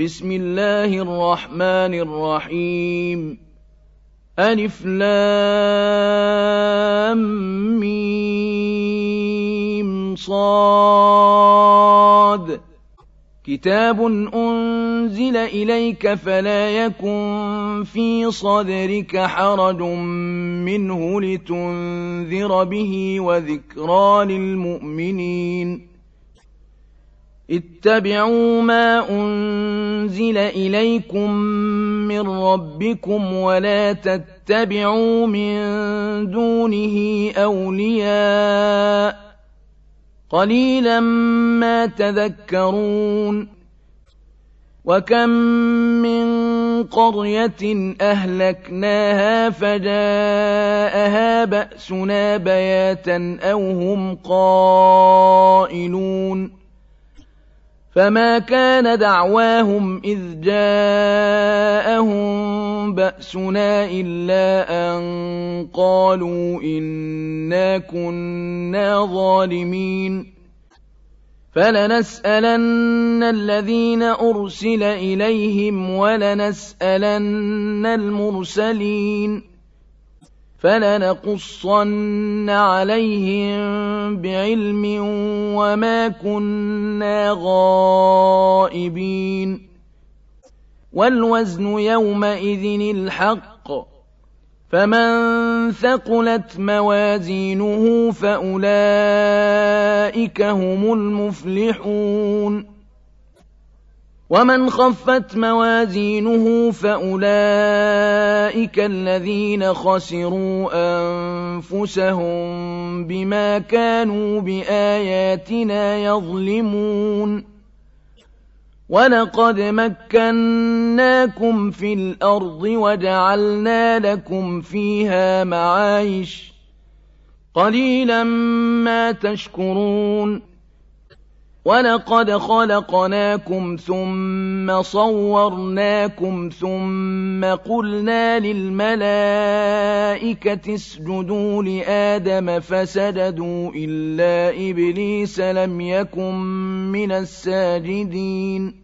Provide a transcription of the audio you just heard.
بسم الله الرحمن الرحيم ألف لام ميم صاد كتاب أنزل إليك فلا يكن في صدرك حرج منه لتنذر به وذكرى للمؤمنين اتبعوا ما أنزل إليكم من ربكم ولا تتبعوا من دونه أولياء قليلا ما تذكرون وكم من قرية أهلكناها فجاءها بأسنا بياتا أو هم قائلون فما كان دعواهم إذ جاءهم بأسنا إلا أن قالوا إنا كنا ظالمين فلنسألن الذين أرسل إليهم ولنسألن المرسلين فلنقصن عليهم بعلم وما كنا غائبين والوزن يومئذ الحق فمن ثقلت موازينه فأولئك هم المفلحون ومن خفت موازينه فأولئك الذين خسروا أنفسهم بما كانوا بآياتنا يظلمون ولقد مكناكم في الأرض وجعلنا لكم فيها معايش قليلا ما تشكرون ولقد خلقناكم ثم صورناكم ثم قلنا للملائكة اسجدوا لآدم فسجدوا إلا إبليس لم يكن من الساجدين